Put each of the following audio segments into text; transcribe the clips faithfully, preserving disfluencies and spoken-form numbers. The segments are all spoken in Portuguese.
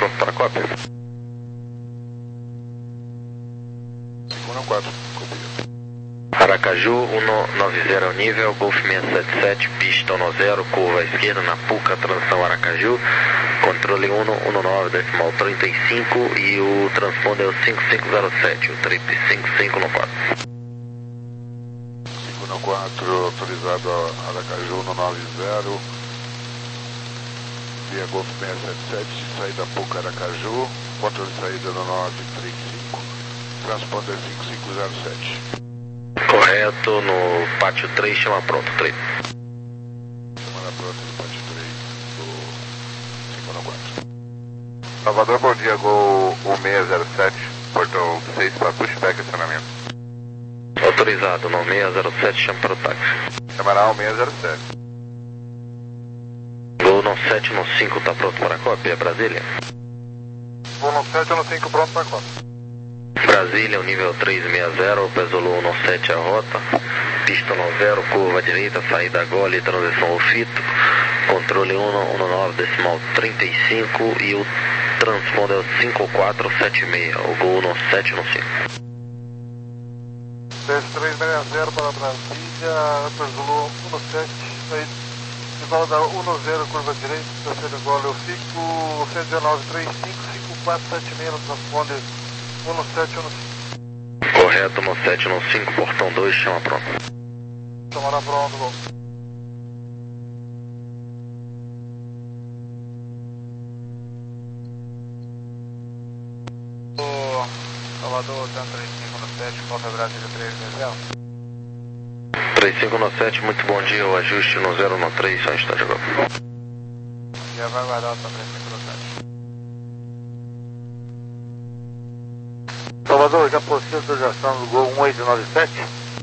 pronto para a cópia. cinco um quatro, copia. Aracaju, um nove zero ao nível, Golf seiscentos e setenta e sete, pista um zero, curva à esquerda na Puca, transição Aracaju, controle um um nove, decimal trinta e cinco e o transponder é o cinco cinco zero sete, o trip cinco cinco no quatro. cinco um quatro, autorizado a Aracaju no nove zero, via Golf seiscentos e setenta e sete, saída Puca Aracaju, controle de saída no nove três cinco, transponder cinco cinco zero sete. Correto, no pátio três, chama pronto, três. Chamada pronta no pátio três do cinco um quatro. Salvador, bom dia, Gol um seis zero sete, portão seis para pushback acionamento. Autorizado, no seis zero sete, chama para o táxi. Chamará um seis zero sete. Gol no sete no cinco, está pronto para a cópia, Brasília? Gol no sete no cinco, pronto para a cópia. Brasília, o nível três seis zero, Pesolo um sete a rota, pista um zero, curva direita, saída Gole, transição ao Fito, controle um um nove, decimal trinta e cinco e o transponder é o cinco quatro sete seis, o Gol no sete no cinco. três três seis zero para Brasília, Pesolo um sete, saída de volta um zero, curva direita, saída Gole, eu fico cento e dezenove, trinta e cinco, cinco quatro sete seis no transponder. um no sete, um no cinco. Correto, no sete no cinco, portão dois, chama pronto. Chamará pronto, Gol. Salvador, três cinco no sete, Copa Brasília três zero. três cinco no sete, muito bom dia, o ajuste no zero no três, só um instante agora. Já vai guardar o três cinco no sete. Salvador, já possui autorização do Gol um oito nove sete?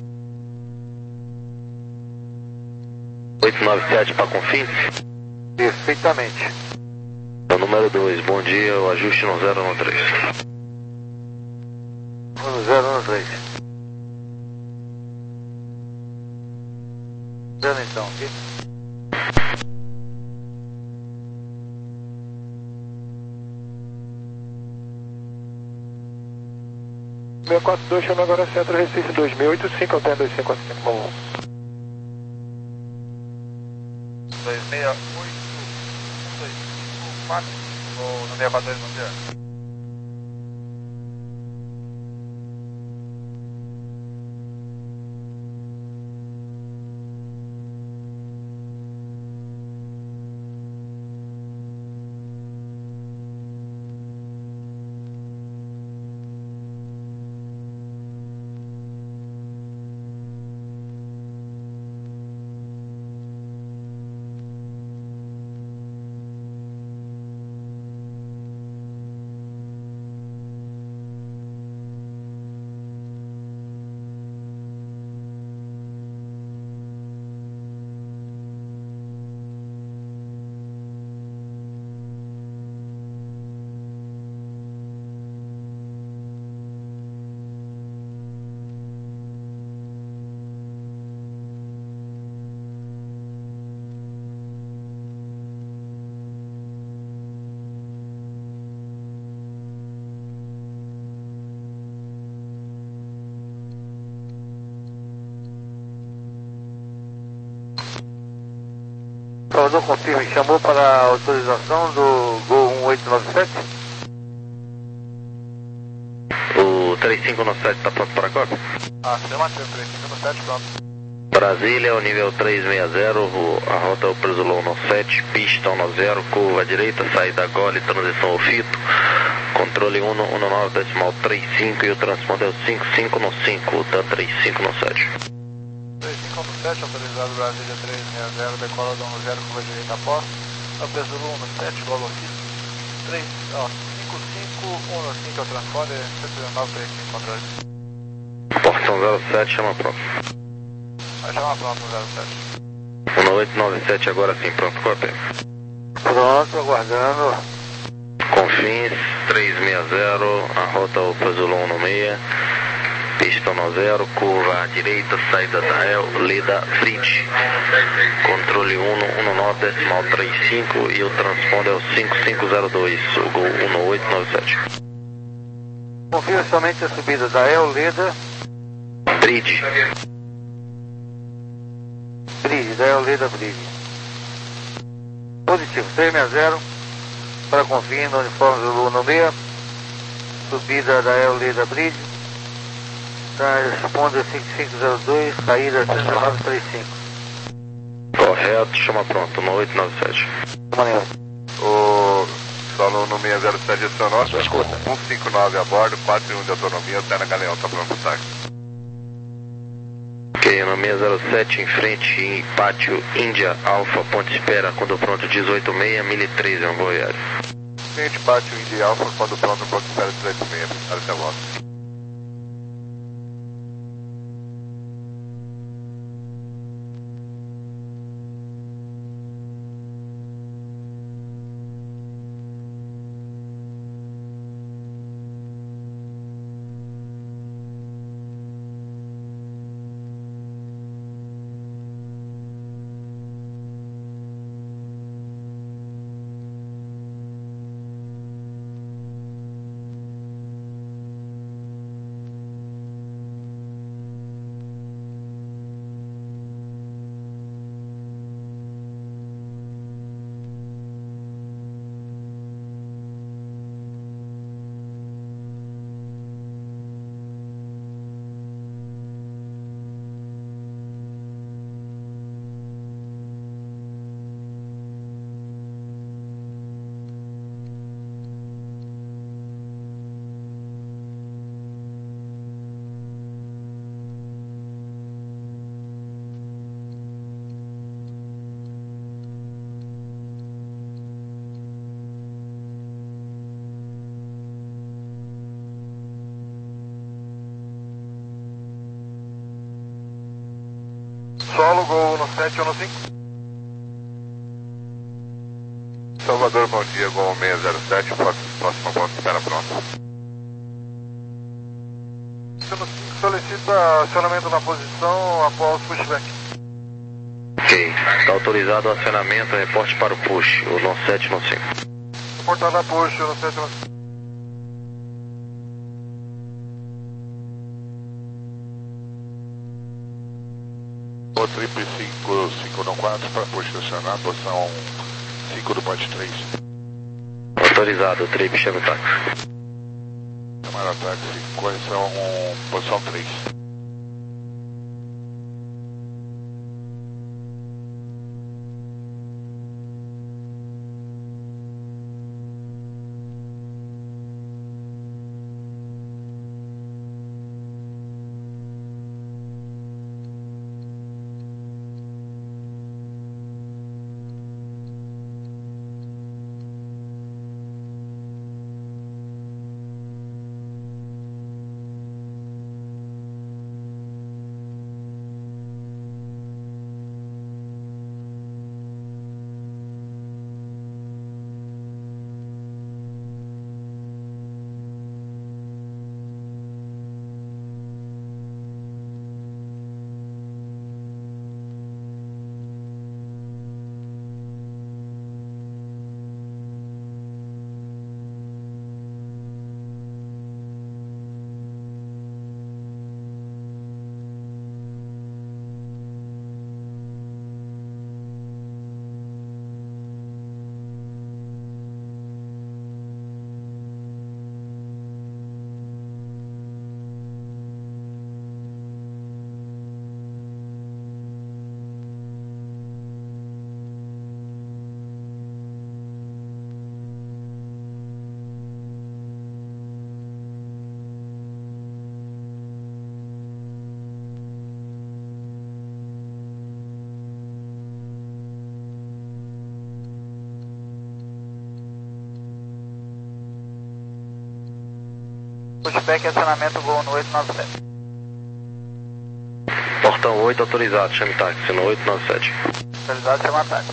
oito nove sete para Confins? Perfeitamente. O número dois, bom dia, o ajuste no zero no três. um zero no três. Dando então, ok? seis quatro dois, chama agora Centro Recife dois mil e oitenta e cinco, altendo dois cinco quatro cinco, vamos. dois seis oito, um dois cinco quatro, ou no seis quatro dois, bom dia. Salvador, confirme, chamou para a autorização do Gol um oito nove sete? O três cinco no sete está pronto para a cópia? Ah, afirmativo, três cinco no sete, pronto. Brasília, o nível três seis zero, a rota é o Pesolo um sete, pista um zero, curva direita, saída Gole, transição ao Fito, controle um um nove, decimal trinta e cinco e o transponder é o cinco cinco no cinco, o TAN três cinco no sete. três cinco no sete, autorizado Brasília três seis zero, decola do um zero, curva direita após, a Pesolo um sete, Gole ao Fito, três, ó, cinco cinco, um no cinco é o transponder, cento e dezenove, trinta e cinco, controle. Portão zero sete, chama pronto. Vai chamar pronto no zero sete. um oito nove sete agora sim, pronto, cópia. Pronto, aguardando. Confins, três seis zero, a rota é o Pesolo um seis, Pista um zero, curva à direita, saída da El, Leda Bridge. Controle um um nove decimal trinta e cinco e o transponder é o cinco cinco zero dois, o Gol um oito nove sete. Confirma somente a subida da El, Leda Bridge. Bridge, da El, Leda Bridge. Positivo, três seis zero, para confirmar no uniforme do Lula no meio. Subida da El, Leda Bridge. Transponder cinco cinco zero dois, saída três nove três cinco. Correto, chama pronto, um oito nove sete. O solo no seis zero sete é nosso, escuta. um cinco nove a bordo, quatro e um de autonomia, até na Galeão, tá pronto pro táxi. Ok, no seis zero sete em frente, em pátio Índia, Alfa, ponte espera, quando pronto dezoito seis, mil e três, é um Goiás. Frente, pátio Índia, Alfa, quando pronto, ponte espera dezoito seis, até logo. Solo, Gol um sete um cinco. Salvador, bom dia, Gol seis zero sete, próxima volta, espera pronto. Solicita acionamento na posição após pushback. Ok, está autorizado o acionamento, reporte para o push, o nove sete nove cinco. Reportada push, o nove sete nove cinco. O triple cinco cinco no quatro para push estacionar, posição cinco do ponte três. Autorizado, o trip chama o táxi. Chamar táxi, correção posição três. Pushback, acionamento Gol no oito nove sete. Portão oito autorizado, chame táxi no oito nove sete. Autorizado, chama táxi.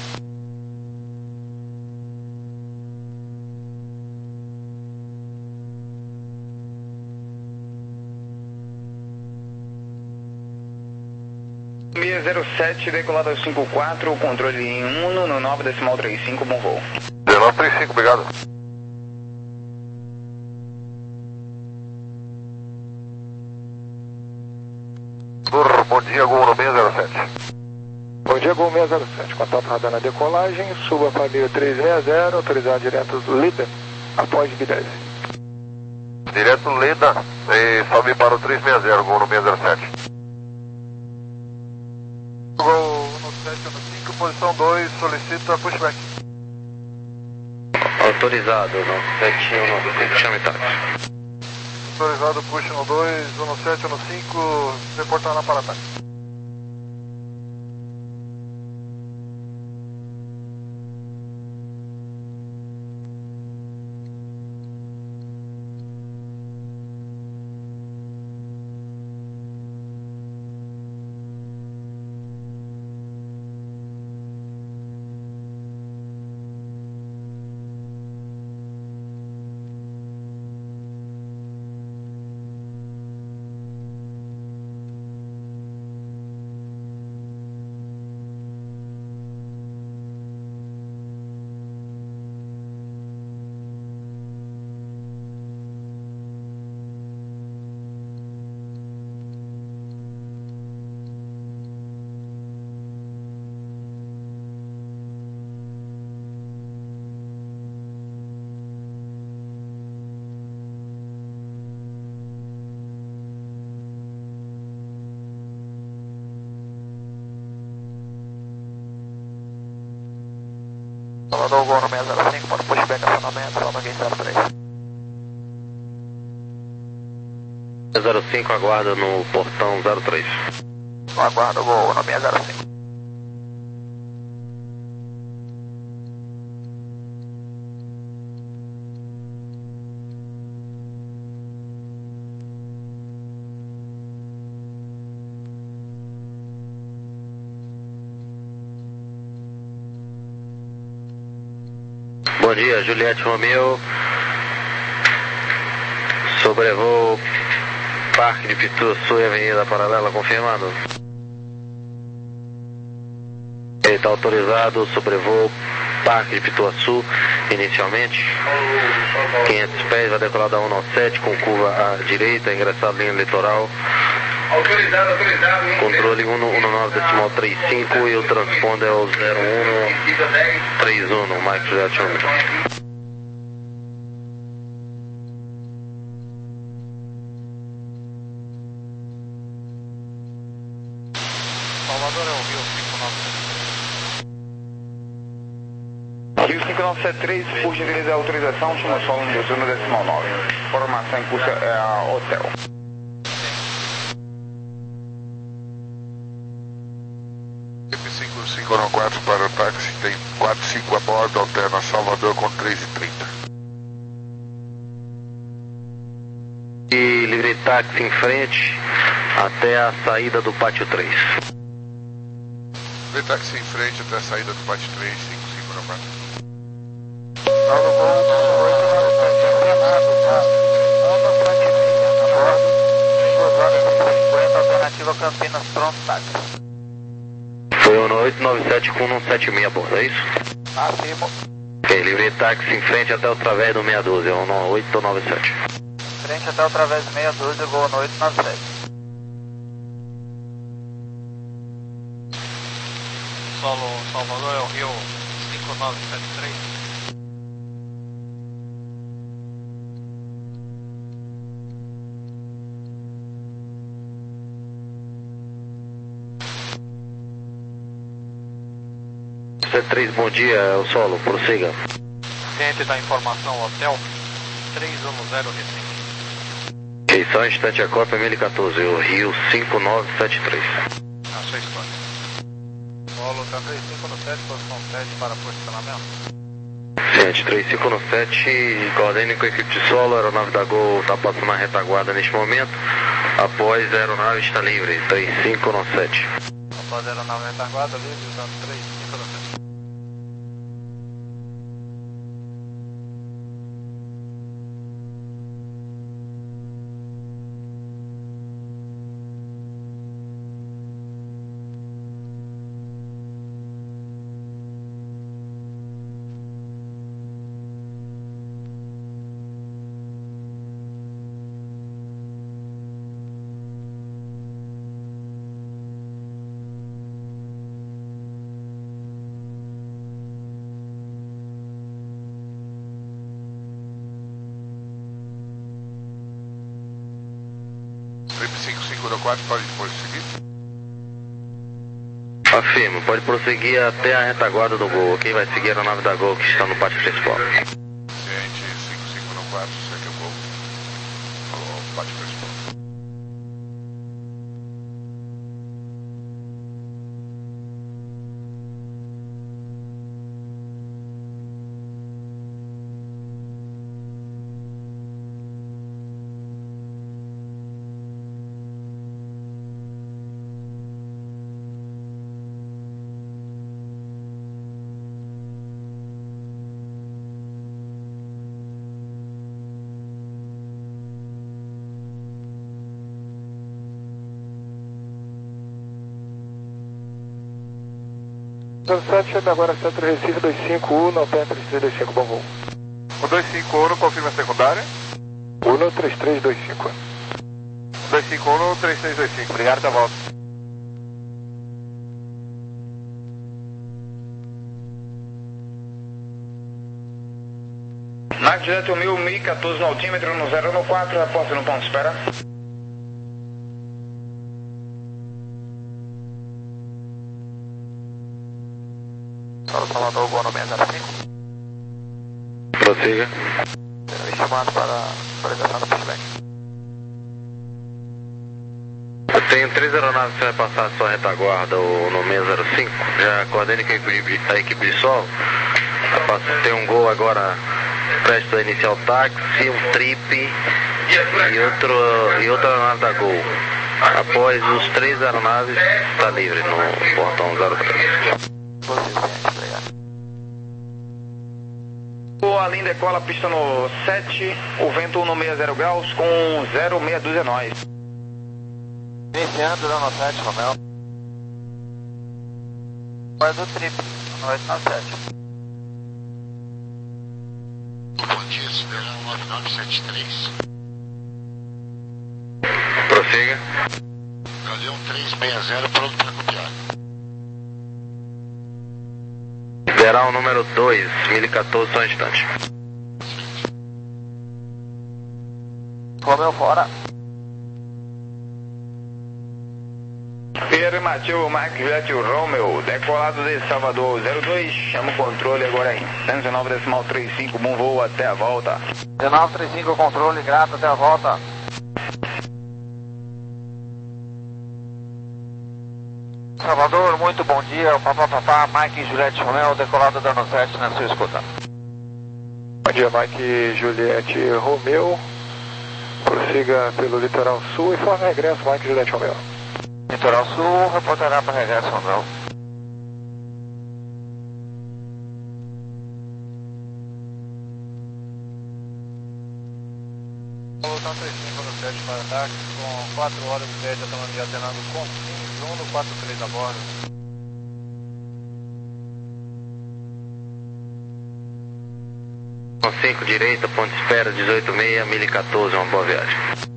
seis zero sete, decolada cinco quatro, controle em um no nove decimal trinta e cinco, bom voo. nove trinta e cinco, obrigado. Bom dia, Gol no seis zero sete. Bom dia, Gol seis zero sete. Contato radar na decolagem, suba para mil trezentos e sessenta, autorizado direto do Lida, após B dez. Direto Lida, e sobe para o trezentos e sessenta, Gol no seis zero sete. Gol no sete no cinco, posição dois, solicita pushback. Autorizado, no sete um cinco, chame táxi. Autorizado push no dois, no sete no cinco, reportar na para-ataque. Salvador, Gol no seis zero cinco, para pushback acionamento, salva quem zero três. zero cinco, aguarda no portão zero três. Aguarda o Gol no seis zero cinco. Bom dia, Juliette Romeo. Sobrevoo Parque de Pituaçu e Avenida Paralela, confirmado. Ele está autorizado, sobrevoo Parque de Pituaçu, inicialmente. quinhentos pés, vai decolar da um sete com curva à direita, ingressar linha litoral. Autorizado, autorizado. Controle um no nove decimal trinta e cinco e o transponder é o zero um três um, Mike Juliette Romeo. Salvador é o Rio cinco nove. Rio cinco nove sete três, por gentileza, autorização, chama solo no doze no decimal nove. Formação em curso é a hotel. cinco cinco quatro para o táxi, tem quatro cinco a bordo, alterna Salvador com três e trinta. E livre táxi em frente até a saída do pátio três. Livre táxi em frente até a saída do pátio três, cinco cinco quatro. Alternativa Campinas, pronto, táxi. Foi o oito nove sete com um sete seis a bordo, é isso? Afirmo. Ok, livre táxi em frente até o través do seis um dois, é o oito nove sete. Frente até o través do seis doze, eu vou no oito nove sete. Solo Salvador é o Rio cinco nove sete três. C três, bom dia, é o solo, prossiga. Cliente da informação, hotel três um zero Recife. Ok, só um instante, a Copa mil e quatorze, o Rio cinco nove sete três. Na sua escolha. Solo tá três cinco no sete, posição sete para posicionamento. Ciente, três cinco no sete, coordene com a equipe de solo, a aeronave da Gol está passando na retaguarda neste momento. Após, a aeronave está livre, três cinco no sete. Após a aeronave retaguarda, livre, usando três cinco no sete. Trip cinco cinco no quatro, pode prosseguir? Afirmo, pode prosseguir até a retaguarda do Gol, ok? Vai seguir a aeronave da Gol que está no pátio principal. Ciente cinco cinco no quatro, segue o Gol. Falou, pátio principal. zero sete, chega agora Centro Recife dois cinco um, não tem três três dois cinco, bom voo. O dois cinco um, confirma a secundária. um três três dois cinco. dois cinco um, três três dois cinco, obrigado, da volta. Max Jet mil, mil e quatorze no altímetro, no zero no quatro, aposta no ponto de espera. Solo Salvador, Gol no seis zero cinco. Prossiga. Me chamando para atualização do pushback. Eu tenho três aeronaves que vai passar a sua retaguarda o, no seis zero cinco. Já coordene com a equipe, a equipe de solo. Tem um Gol agora prestes a iniciar o táxi, um trip e, outro, e outra aeronave da Gol. Após os três aeronaves, está livre no portão zero três. A linha decola, pista no sete, o vento no sessenta graus com zero seis dúzia nós. Iniciando, dando sete, Romeu. Vai do trip, oito nove sete. Bom dia, Siderão nove nove sete três. Prossiga. Galeão três seis zero, pronto para copiar. Federal número dois, mil e quatorze, só um instante. Romeu fora. Afirmativo, Max Jet Romeo, decolado de Salvador zero dois, chama o controle agora aí. cento e nove decimal trinta e cinco, bom voo até a volta. dezenove trinta e cinco, controle, grato, até a volta. Salvador, muito bom dia, papá, papá, Mike Juliette Romeo, decolado dando sete na sua escuta. Bom dia, Mike Juliette Romeo. Prossiga pelo litoral sul e forma regresso, Mike Juliette Romeo. Litoral sul, reportará para regresso, Romeu. Voltando três cinco no sete para táxi, com quatro horas e dez de autonomia alternando com um no quatro três a bordo. Com cinco direita, ponto de espera dezoito seis, mil e quatorze, uma boa viagem.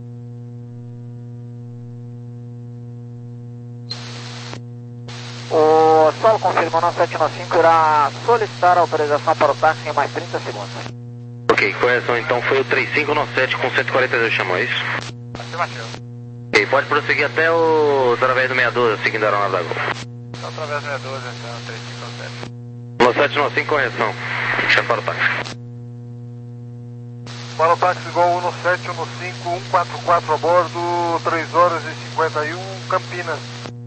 O Solo confirma, nosso sete nove cinco irá solicitar a autorização para o táxi em mais trinta segundos. Ok, correção então foi o três cinco nove sete com cento e quarenta e dois, chamou isso? Afirmativo. Ok, pode prosseguir até o através do sessenta e dois, seguindo a aeronave da Gol. Então, através do sessenta e dois, então, três cinco nove sete. No sete nove cinco, correção. Chama para o táxi. Para o táxi Gol um sete um cinco um quatro quatro a bordo, três horas e cinquenta e um, Campinas.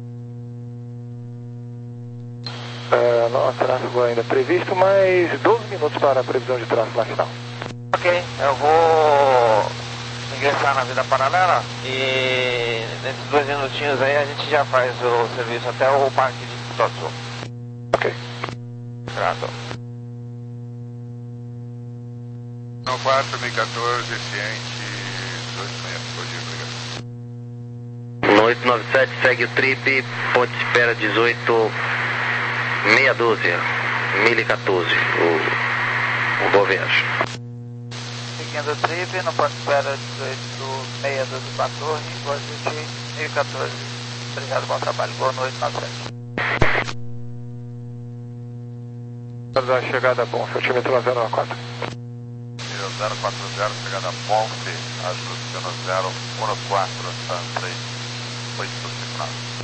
Uh, não há tráfego ainda previsto, mas doze minutos para a previsão de tráfego na final. Ok, eu vou ingressar na vida paralela e nesses dois minutinhos aí a gente já faz o serviço até o parque de Totsu. Ok. Grato. No quatro, mil e quatorze, ciente, dezoito seis, bom dia, obrigado. No oito nove sete, segue o trip, ponto de espera dezoito, meia dúzia, mil e quatorze, o, o boa viagem. Seguindo o trip, no ponto de espera dezoito, meia dúzia, quatorze, boa gente, mil e quatorze. Obrigado, bom trabalho, boa noite, nove sete. Da chegada bom, altímetro zero quatro. zero quatro zero, chegada Ponte, ajuste no zero um quatro, San três oito cinco nove.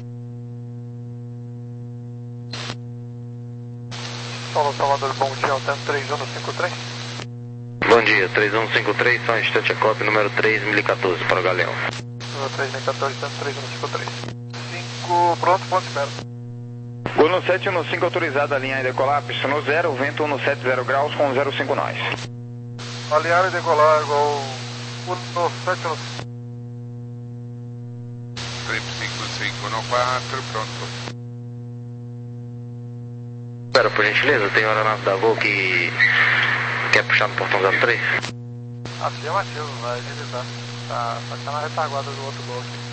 Solo Salvador, bom dia, Altam três um cinco três. Bom dia, três um cinco três, só um instante a cópia, número três mil e quatorze, para o Galeão. Número três mil e quatorze, Altam três um cinco três. cinco, pronto, ponto de espera. Gol no sete um cinco autorizado, alinhar e decolar, pista no zero, vento um sete zero graus com zero cinco nós. Alinhar e decolar, igual um sete um cinco. três cinco cinco um quatro, pronto. Espera, por gentileza, tem hora na da Gol que quer puxar no portão zero três? Afirmativo, vai digitar. Tá, tá, tá na retaguarda do outro gol aqui.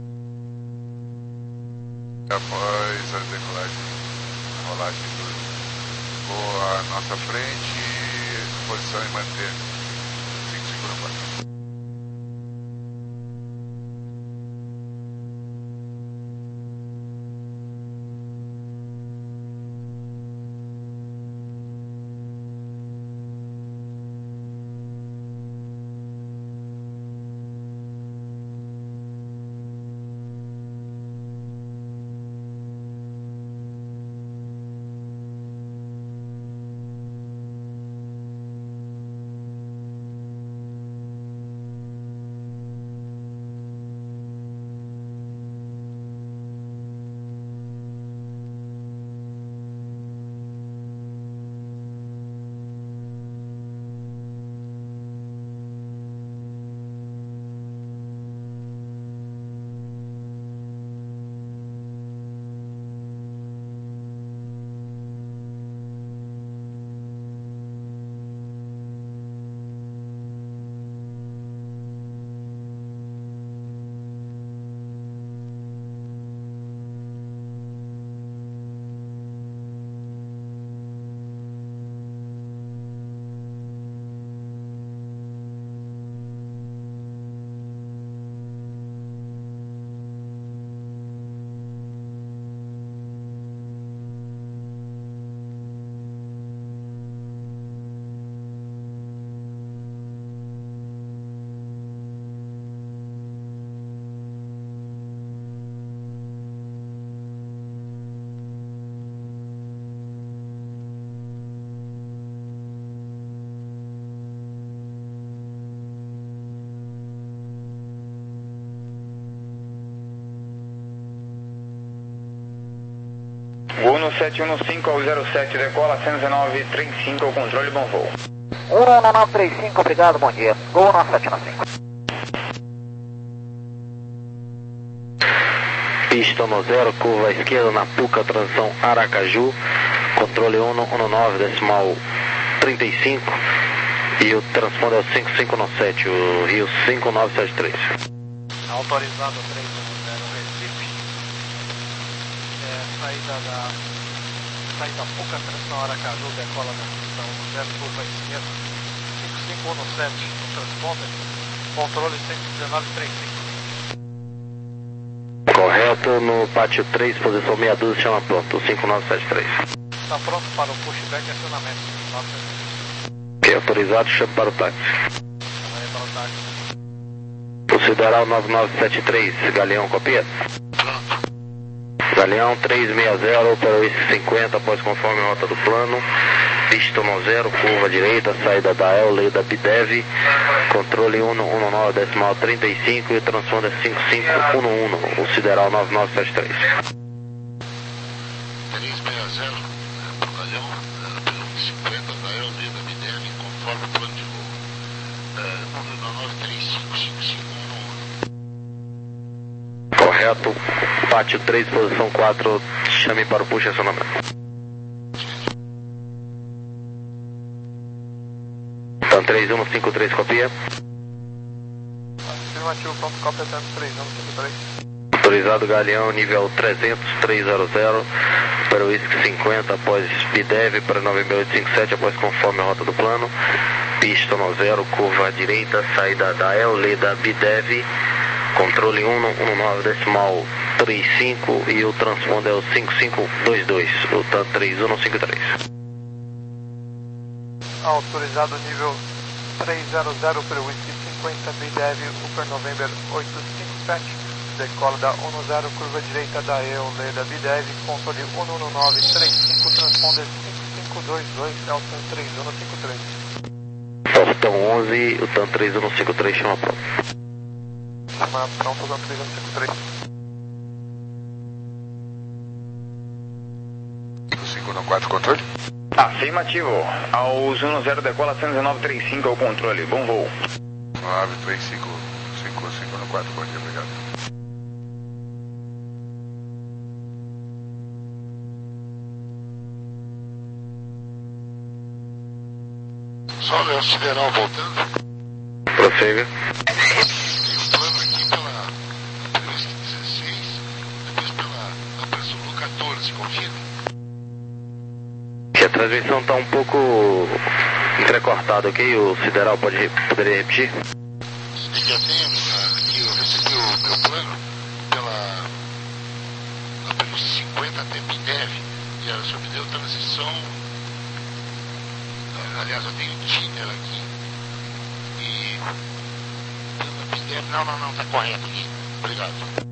Após a decolagem, a rolagem do gol à nossa frente, posição e manter cinco cinco um quatro. Gol no sete um cinco ao zero sete, decola cento e dezenove, trinta e cinco, ao controle, bom voo. um nove três cinco, obrigado, bom dia. Gol no sete um cinco. Pista no zero, curva à esquerda na Puca, transição Aracaju, controle um um nove, decimal trinta e cinco, e o transponder é o cinco cinco nove sete, o Rio cinco nove sete três. Autorizado três um zero, Recife. É, saída da saída Puca, transição Aracaju, decola na transição zero, curva à esquerda, cinco cinco um sete, no transponder, controle cento e dezenove, trinta e cinco. Correto, no pátio três, posição meia dúzia, chama pronto, cinco nove sete três. Está pronto para o pushback e acionamento. nove sete três. Ok, autorizado, chama para o táxi. Chama para o táxi. O Sideral nove nove sete três, Galeão, copia? Galeão três seis zero, para o I C cinquenta, após conforme a rota do plano. Pista no zero, curva direita, saída da E L, lei da Bidev, controle um um nove, decimal trinta e cinco e o transponder é cinco cinco um um, o Sideral nove nove sete três. três seis zero, para o Galeão, pelo I C cinquenta da E L, lei da Bidev, conforme o plano de voo. um nove três cinco cinco cinco um um. Correto, pátio três, posição quatro, chame para o push e acionamento. Então três um cinco três, copia. Afirmativo, pronto, cópia três um cinco três. Autorizado Galeão, nível trezentos, trezentos, para o I C cinquenta, após Bidev, para nove seis oito cinco sete, após conforme a rota do plano. Pista no zero, curva à direita, saída da E L, da Bidev, controle um um nove, decimal trinta e cinco e o transponder é o cinco cinco dois dois, o TAN três um cinco três. Autorizado nível três zero zero para o Whisky cinquenta, B D V, Upper November oito cinco sete, decola da um zero, curva direita da E O, Leda B D V, controle um um nove três cinco, transponder cinco cinco dois dois, Elton três um cinco três. Elton onze, o TAM três um cinco três, chama pronto. Chama pronto, o TAM três um cinco três. cinco um quatro, controle? Afirmativo. Aos um zero decola cento e nove trinta e cinco ao controle. Bom voo. nove três cinco, cinco cinco um quatro, bom dia, obrigado. Só o sideral voltando. Prossiga. Tem um plano aqui pela Whisky dezesseis, depois pela Upper Zulu quatorze, confirme. A transmissão está um pouco entrecortada, ok? O sideral pode, poderia repetir? Já tenho aqui, eu recebi o meu plano pela Upper cinquenta T B D E V e ela só me deu transição. Aliás, eu tenho Tiner aqui e pela B D E V, não, não, não, está correto aqui. Obrigado.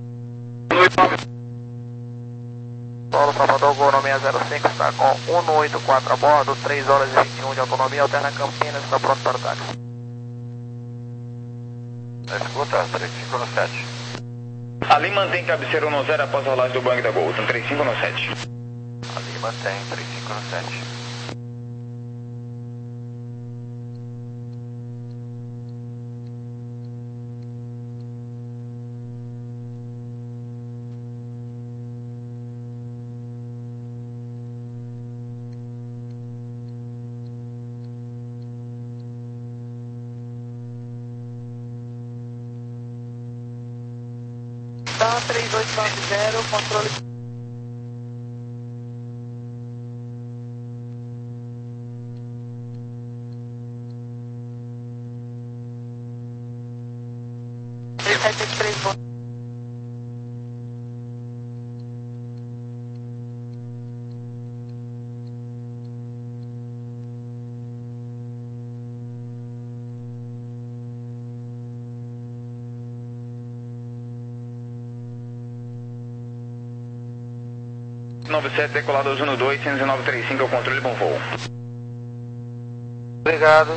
Paulo Salvador, Gol seis zero cinco, está com cento e oitenta e quatro a bordo, três horas e vinte e um de autonomia, alterna Campinas, está pronto para o táxi. Escuta, três cinco um sete. Ali mantém cabeceira um zero após a rolagem do Boeing da Gol, TAM três cinco um sete. Ali mantém, três cinco um sete. Tá, três oito nove zero, controle. três sete três, bom. nove sete decolado aos um dois, cento e nove trinta e cinco ao controle, bom voo. Obrigado.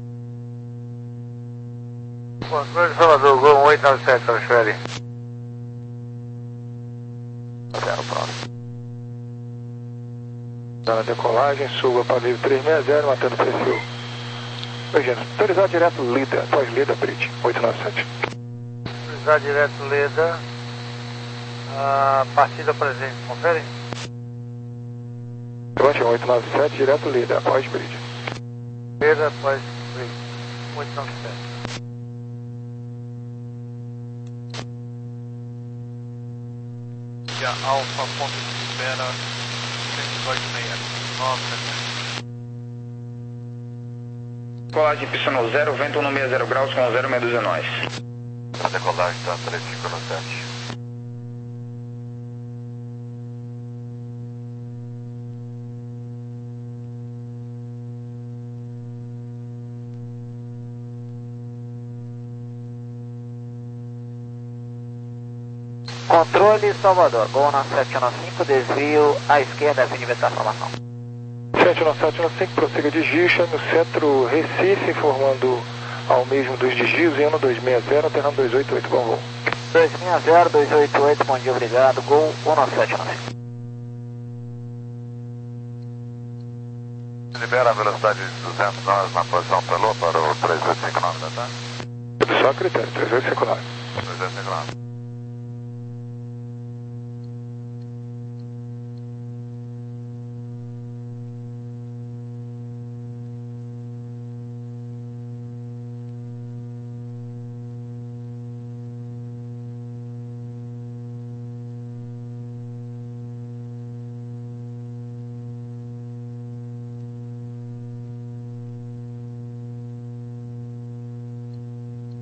Controle Salvador, Gol oito nove sete, transfere. Zero, próximo. Está na decolagem, suba para nível três seis zero, mantendo o perfil. Virgínia, autorizar direto Lida, após Lida, Brit, oito nove sete. Autorizar direto Leda. A partida presente, confere? Levante oito nove sete, direto Lida, após Brit. Leda, após Brit, oito nove sete. E a Alfa, ponto de espera, cento e dezoito seis, nove sete. Decolagem pista no zero, vento um seis zero graus com zero meia dúzia nós. A decolagem está três cinco um sete. Controle Salvador, Gol na sete um cinco, desvio à esquerda, Avenida da Formação. sete um sete um cinco, prossiga de Gicha, no centro Recife, informando ao mesmo dos desvios em um dois seis zero, alternando dois oito oito, bom voo. dois seis zero, dois oito oito, bom dia, obrigado, Gol um sete um cinco. Libera a velocidade de duzentos nós na posição pelô para o três oito cinco nove da tarde. Só critério, três oito cinco nove. três oito cinco nove.